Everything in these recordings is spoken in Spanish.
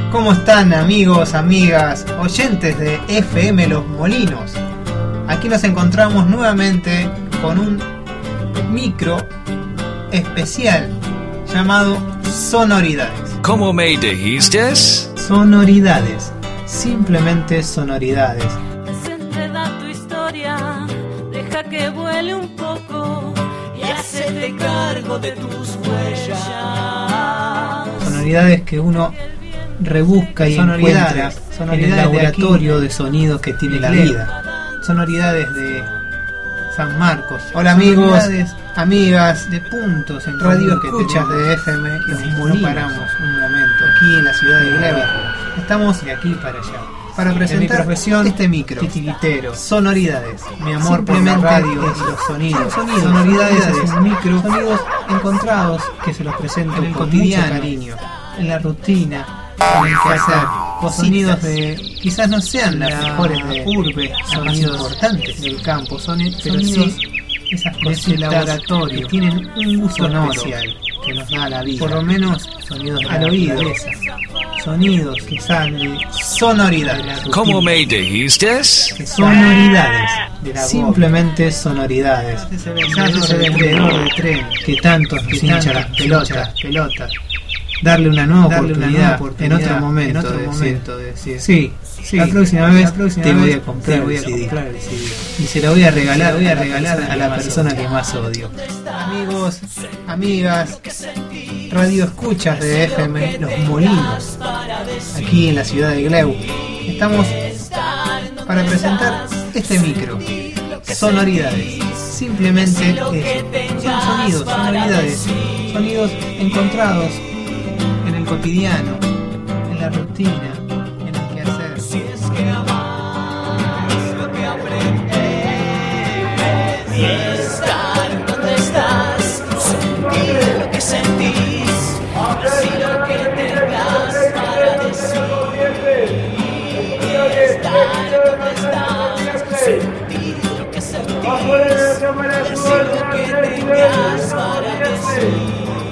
¿Cómo están, amigos, amigas, oyentes de FM Los Molinos? Aquí nos encontramos nuevamente con un micro especial llamado Sonoridades. ¿Cómo me dijiste? Sonoridades, simplemente sonoridades. Desenreda tu historia, deja que vuele un poco y hacete cargo de tus huellas. Sonoridades que uno rebusca y encuentra en el laboratorio de sonidos que tiene la vida. Sonoridades de San Marcos. Hola amigos, amigas de Puntos en Radio Escuchas de FM Los Molinos. Paramos un momento aquí en la ciudad de Gleba. Estamos de aquí para allá para presentar mi profesión, este micro titiritero. Sonoridades, mi amor por la radio y los sonidos. Sonoridades es un micro, sonidos encontrados que se los presento en el cotidiano, cariño, en la rutina, en el quehacer. Sonidos de quizás no sean las mejores de urbe, sonidos importantes del campo, pero sí esas cosas de laboratorio que tienen un uso especial que nos da la vida. Por lo menos sonidos al oído, sonidos que salen de sonoridades. ¿Cómo me dijiste? Sonoridades, simplemente sonoridades. Ese vendedor de tren que tanto nos hincha las pelotas. Darle una nueva oportunidad en otro momento de decir sí, la próxima vez te voy a comprar el CD y se lo voy a regalar a la persona que más odio. Amigos, amigas, radio escuchas de FM Los Molinos, aquí en la ciudad de Gleu. Estamos para presentar este micro, Sonoridades. Simplemente eso, son sonidos, sonoridades, sonidos encontrados en el cotidiano, en la rutina, en el quehacer. Si es que amar es lo que aprendes, y estar donde estás, sentir lo que sentís, decir lo que tengas para decir. Y estar donde estás, sentir lo que sentís, decir lo que tengas para decir.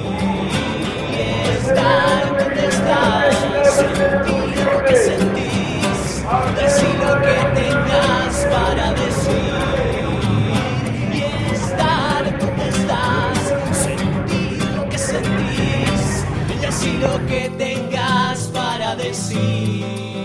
Estar donde estás, sentir lo que sentís, decir lo que tengas para decir. Y estar donde estás, sentir lo que sentís, decir lo que tengas para decir.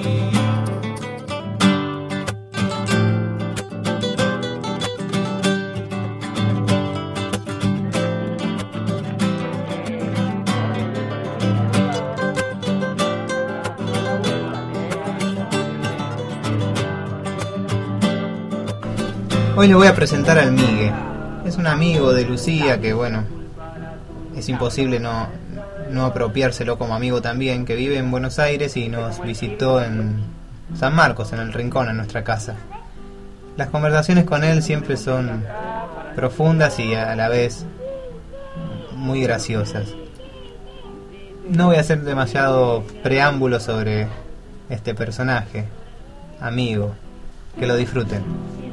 Hoy le voy a presentar al Migue. Es un amigo de Lucía que, bueno, es imposible no apropiárselo como amigo también, que vive en Buenos Aires y nos visitó en San Marcos, en el Rincón, en nuestra casa. Las conversaciones con él siempre son profundas y a la vez muy graciosas. No voy a hacer demasiado preámbulo sobre este personaje, amigo. Que lo disfruten.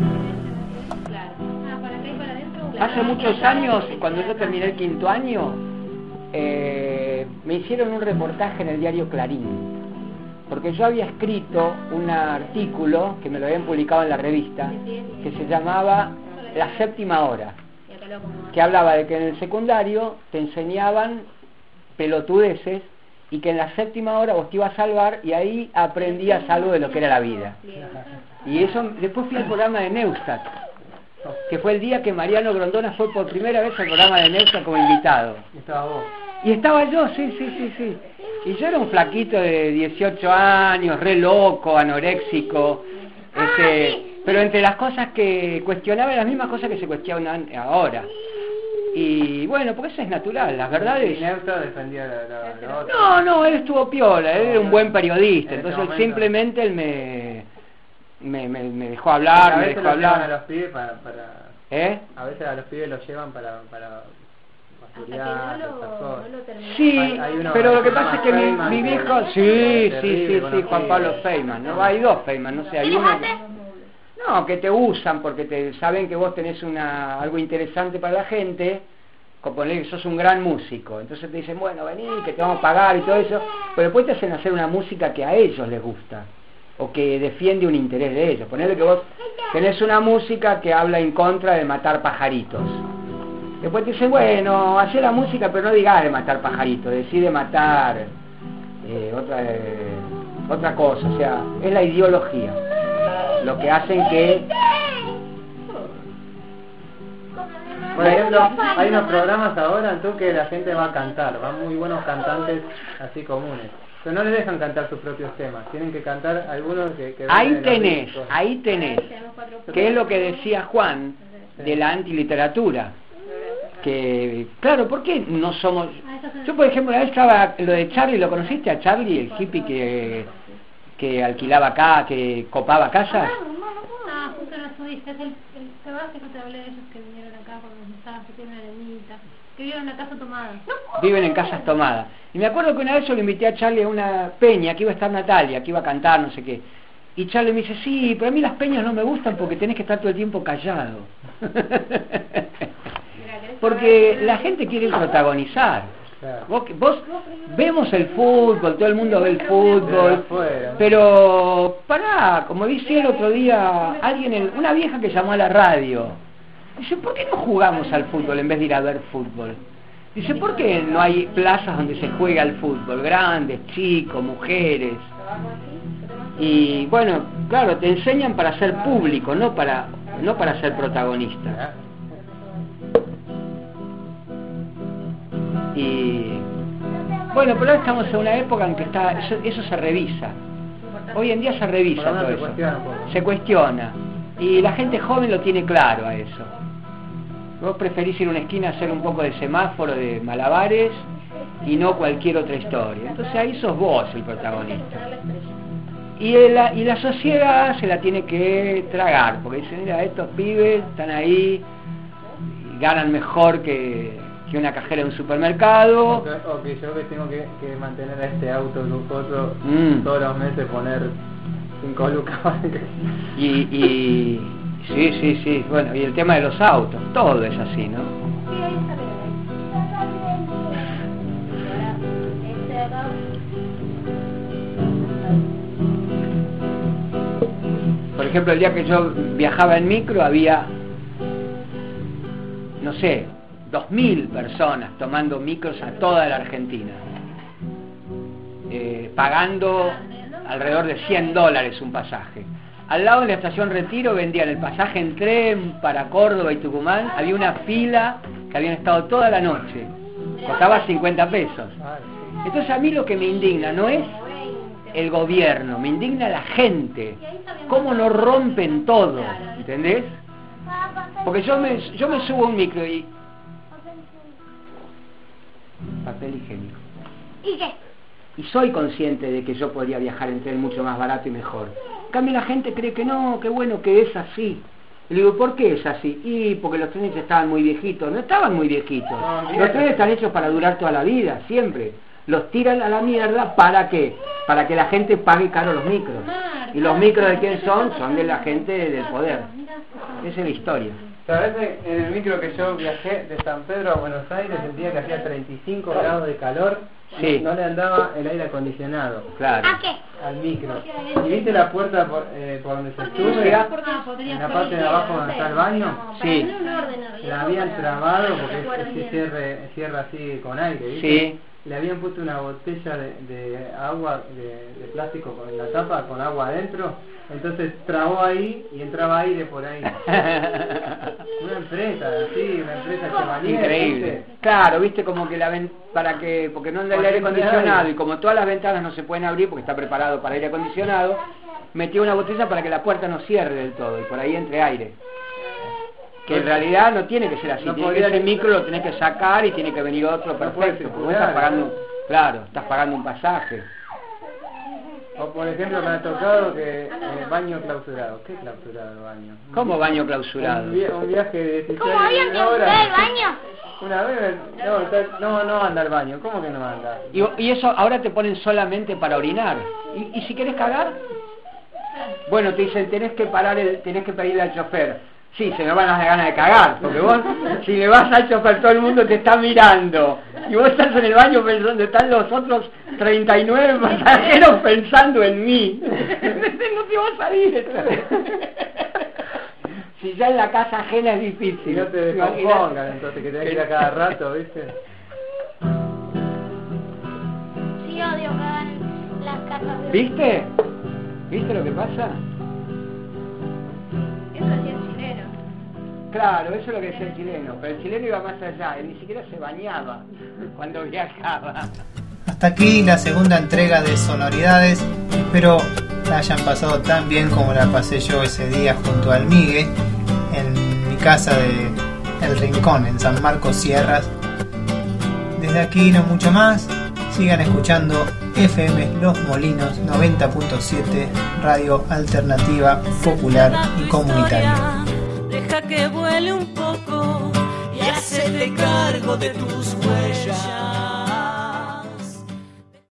Hace muchos años, cuando yo terminé el quinto año, me hicieron un reportaje en el diario Clarín, porque yo había escrito un artículo que me lo habían publicado en la revista, que se llamaba La Séptima Hora, que hablaba de que en el secundario te enseñaban pelotudeces y que en la séptima hora vos te ibas a salvar y ahí aprendías algo de lo que era la vida. Y eso, después fui al programa de Neustadt, que fue el día que Mariano Grondona fue por primera vez al programa de Neustadt como invitado. ¿Estaba vos? Y estaba yo, sí. Y yo era un flaquito de 18 años, re loco, anoréxico, pero entre las cosas que cuestionaba, las mismas cosas que se cuestionan ahora. Y bueno, porque eso es natural, las verdades. Neustadt defendía la otra. No, él estuvo piola, él era un buen periodista, entonces él simplemente él me dejó hablar, me dejó hablar. A los pibes para A veces a los pibes los llevan para estudiar, sí, hay pero lo que pasa es que mi viejo, sí, Juan Pablo Feynman, no hay dos Feynman, no sé, hay uno. No, que te usan porque te saben que vos tenés algo interesante para la gente componer que sos un gran músico, entonces te dicen, bueno, vení, que te vamos a pagar y todo eso, pero después te hacen hacer una música que a ellos les gusta, o que defiende un interés de ellos. Ponele que vos tenés una música que habla en contra de matar pajaritos. Después te dicen, bueno, hacé la música, pero no digas de matar pajaritos, decide matar otra cosa, o sea, es la ideología lo que hacen que... Por ejemplo, hay unos programas ahora en que la gente va a cantar, van muy buenos cantantes así comunes, pero no les dejan cantar sus propios temas, tienen que cantar algunos que ahí tenés, que es lo que decía Juan de la antiliteratura, que claro, ¿por qué no somos? Yo por ejemplo, una vez estaba lo de Charlie, ¿lo conociste a Charlie, el hippie que alquilaba acá, que copaba casas? Ah, justo no estuviste, es el que vas, que te hablé de ellos que vinieron acá cuando estaba, que tiene una arenita, que viven en una casa tomada. Viven en casas tomadas. Y me acuerdo que una vez yo le invité a Charlie a una peña, que iba a estar Natalia, que iba a cantar, no sé qué. Y Charlie me dice, sí, pero a mí las peñas no me gustan porque tenés que estar todo el tiempo callado. Porque la gente quiere protagonizar. Vos vemos el fútbol, todo el mundo ve el fútbol, pero pará, como dice el otro día una vieja que llamó a la radio, dice, ¿por qué no jugamos al fútbol en vez de ir a ver fútbol? Dice, ¿por qué no hay plazas donde se juega al fútbol? Grandes, chicos, mujeres. Y bueno, claro, te enseñan para ser público, no para ser protagonista. Y bueno, pero ahora estamos en una época en que eso se revisa. Hoy en día se revisa todo eso. Se cuestiona. Y la gente joven lo tiene claro a eso. Vos preferís ir a una esquina a hacer un poco de semáforo, de malabares, y no cualquier otra historia. Entonces ahí sos vos el protagonista. Y la sociedad se la tiene que tragar, porque dicen, mira, estos pibes están ahí, y ganan mejor que una cajera de un supermercado. O que yo que tengo que mantener a este auto lujoso todos los meses, poner 5 lucas. Y sí, bueno, y el tema de los autos, todo es así, ¿no? Sí, ahí está bien. Por ejemplo, el día que yo viajaba en micro había, no sé, 2.000 personas tomando micros a toda la Argentina, pagando alrededor de $100 un pasaje. Al lado de la estación Retiro vendían el pasaje en tren para Córdoba y Tucumán, había una fila que habían estado toda la noche, costaba 50 pesos. Entonces a mí lo que me indigna no es el gobierno, me indigna la gente, cómo nos rompen todo, ¿entendés? Porque yo me subo a un micro y... papel higiénico. ¿Y qué? Y soy consciente de que yo podría viajar en tren mucho más barato y mejor. En cambio la gente cree que no, que bueno, que es así. Y le digo, ¿por qué es así? Y porque los trenes estaban muy viejitos. No estaban muy viejitos. Los trenes están hechos para durar toda la vida, siempre. Los tiran a la mierda, ¿para qué? Para que la gente pague caro los micros. ¿Y los micros de quién son? Son de la gente del poder. Esa es la historia. ¿Sabes? En el micro que yo viajé de San Pedro a Buenos Aires sentía que hacía 35 grados de calor. Sí. No le andaba el aire acondicionado. Claro. ¿A qué? Al micro. ¿Y viste la puerta por donde se sube? En la parte de abajo donde está el baño. Sí. La habían trabado porque cierra así con aire, ¿viste? Sí. Le habían puesto una botella de agua de plástico con la tapa, con agua adentro. Entonces trabó ahí y entraba aire por ahí. Una empresa que increíble. ¿Viste? Claro, viste, como que porque no anda el aire acondicionado y como todas las ventanas no se pueden abrir porque está preparado para aire acondicionado, metió una botella para que la puerta no cierre del todo y por ahí entre aire. Que en realidad no tiene que ser así, ese micro lo tenés que sacar y tiene que venir otro perfecto, porque vos estás pagando, estás pagando un pasaje. O por ejemplo me ha tocado que baño clausurado. ¿Qué clausurado baño? ¿Cómo baño clausurado? Un viaje de 16 ¿Cómo habían que usar el baño? Una vez, no anda al baño. ¿Cómo que no anda? Y eso ahora te ponen solamente para orinar. ¿Y si querés cagar? Bueno, te dicen, tenés que pedirle al chofer. Sí, se me van las ganas de cagar, porque vos, si le vas al chofer, todo el mundo te está mirando, y vos estás en el baño pensando, están los otros 39 pasajeros pensando en mí. No te vas a ir. Si ya en la casa ajena es difícil. Si no te descompongan, entonces, que tenés que ir a cada rato, ¿viste? Sí, odio cagar en las casas de... ¿Viste? ¿Viste lo que pasa? Eso hacía el chileno. Claro, eso es lo que decía el chileno, pero el chileno iba más allá, él ni siquiera se bañaba cuando viajaba. Hasta aquí la segunda entrega de Sonoridades. Espero la hayan pasado tan bien como la pasé yo ese día junto al Migue en mi casa de El Rincón, en San Marcos Sierras. Desde aquí no mucho más. Sigan escuchando FM Los Molinos 90.7, radio alternativa, popular y comunitaria. Deja que vuele un poco y hacete cargo de tus huellas.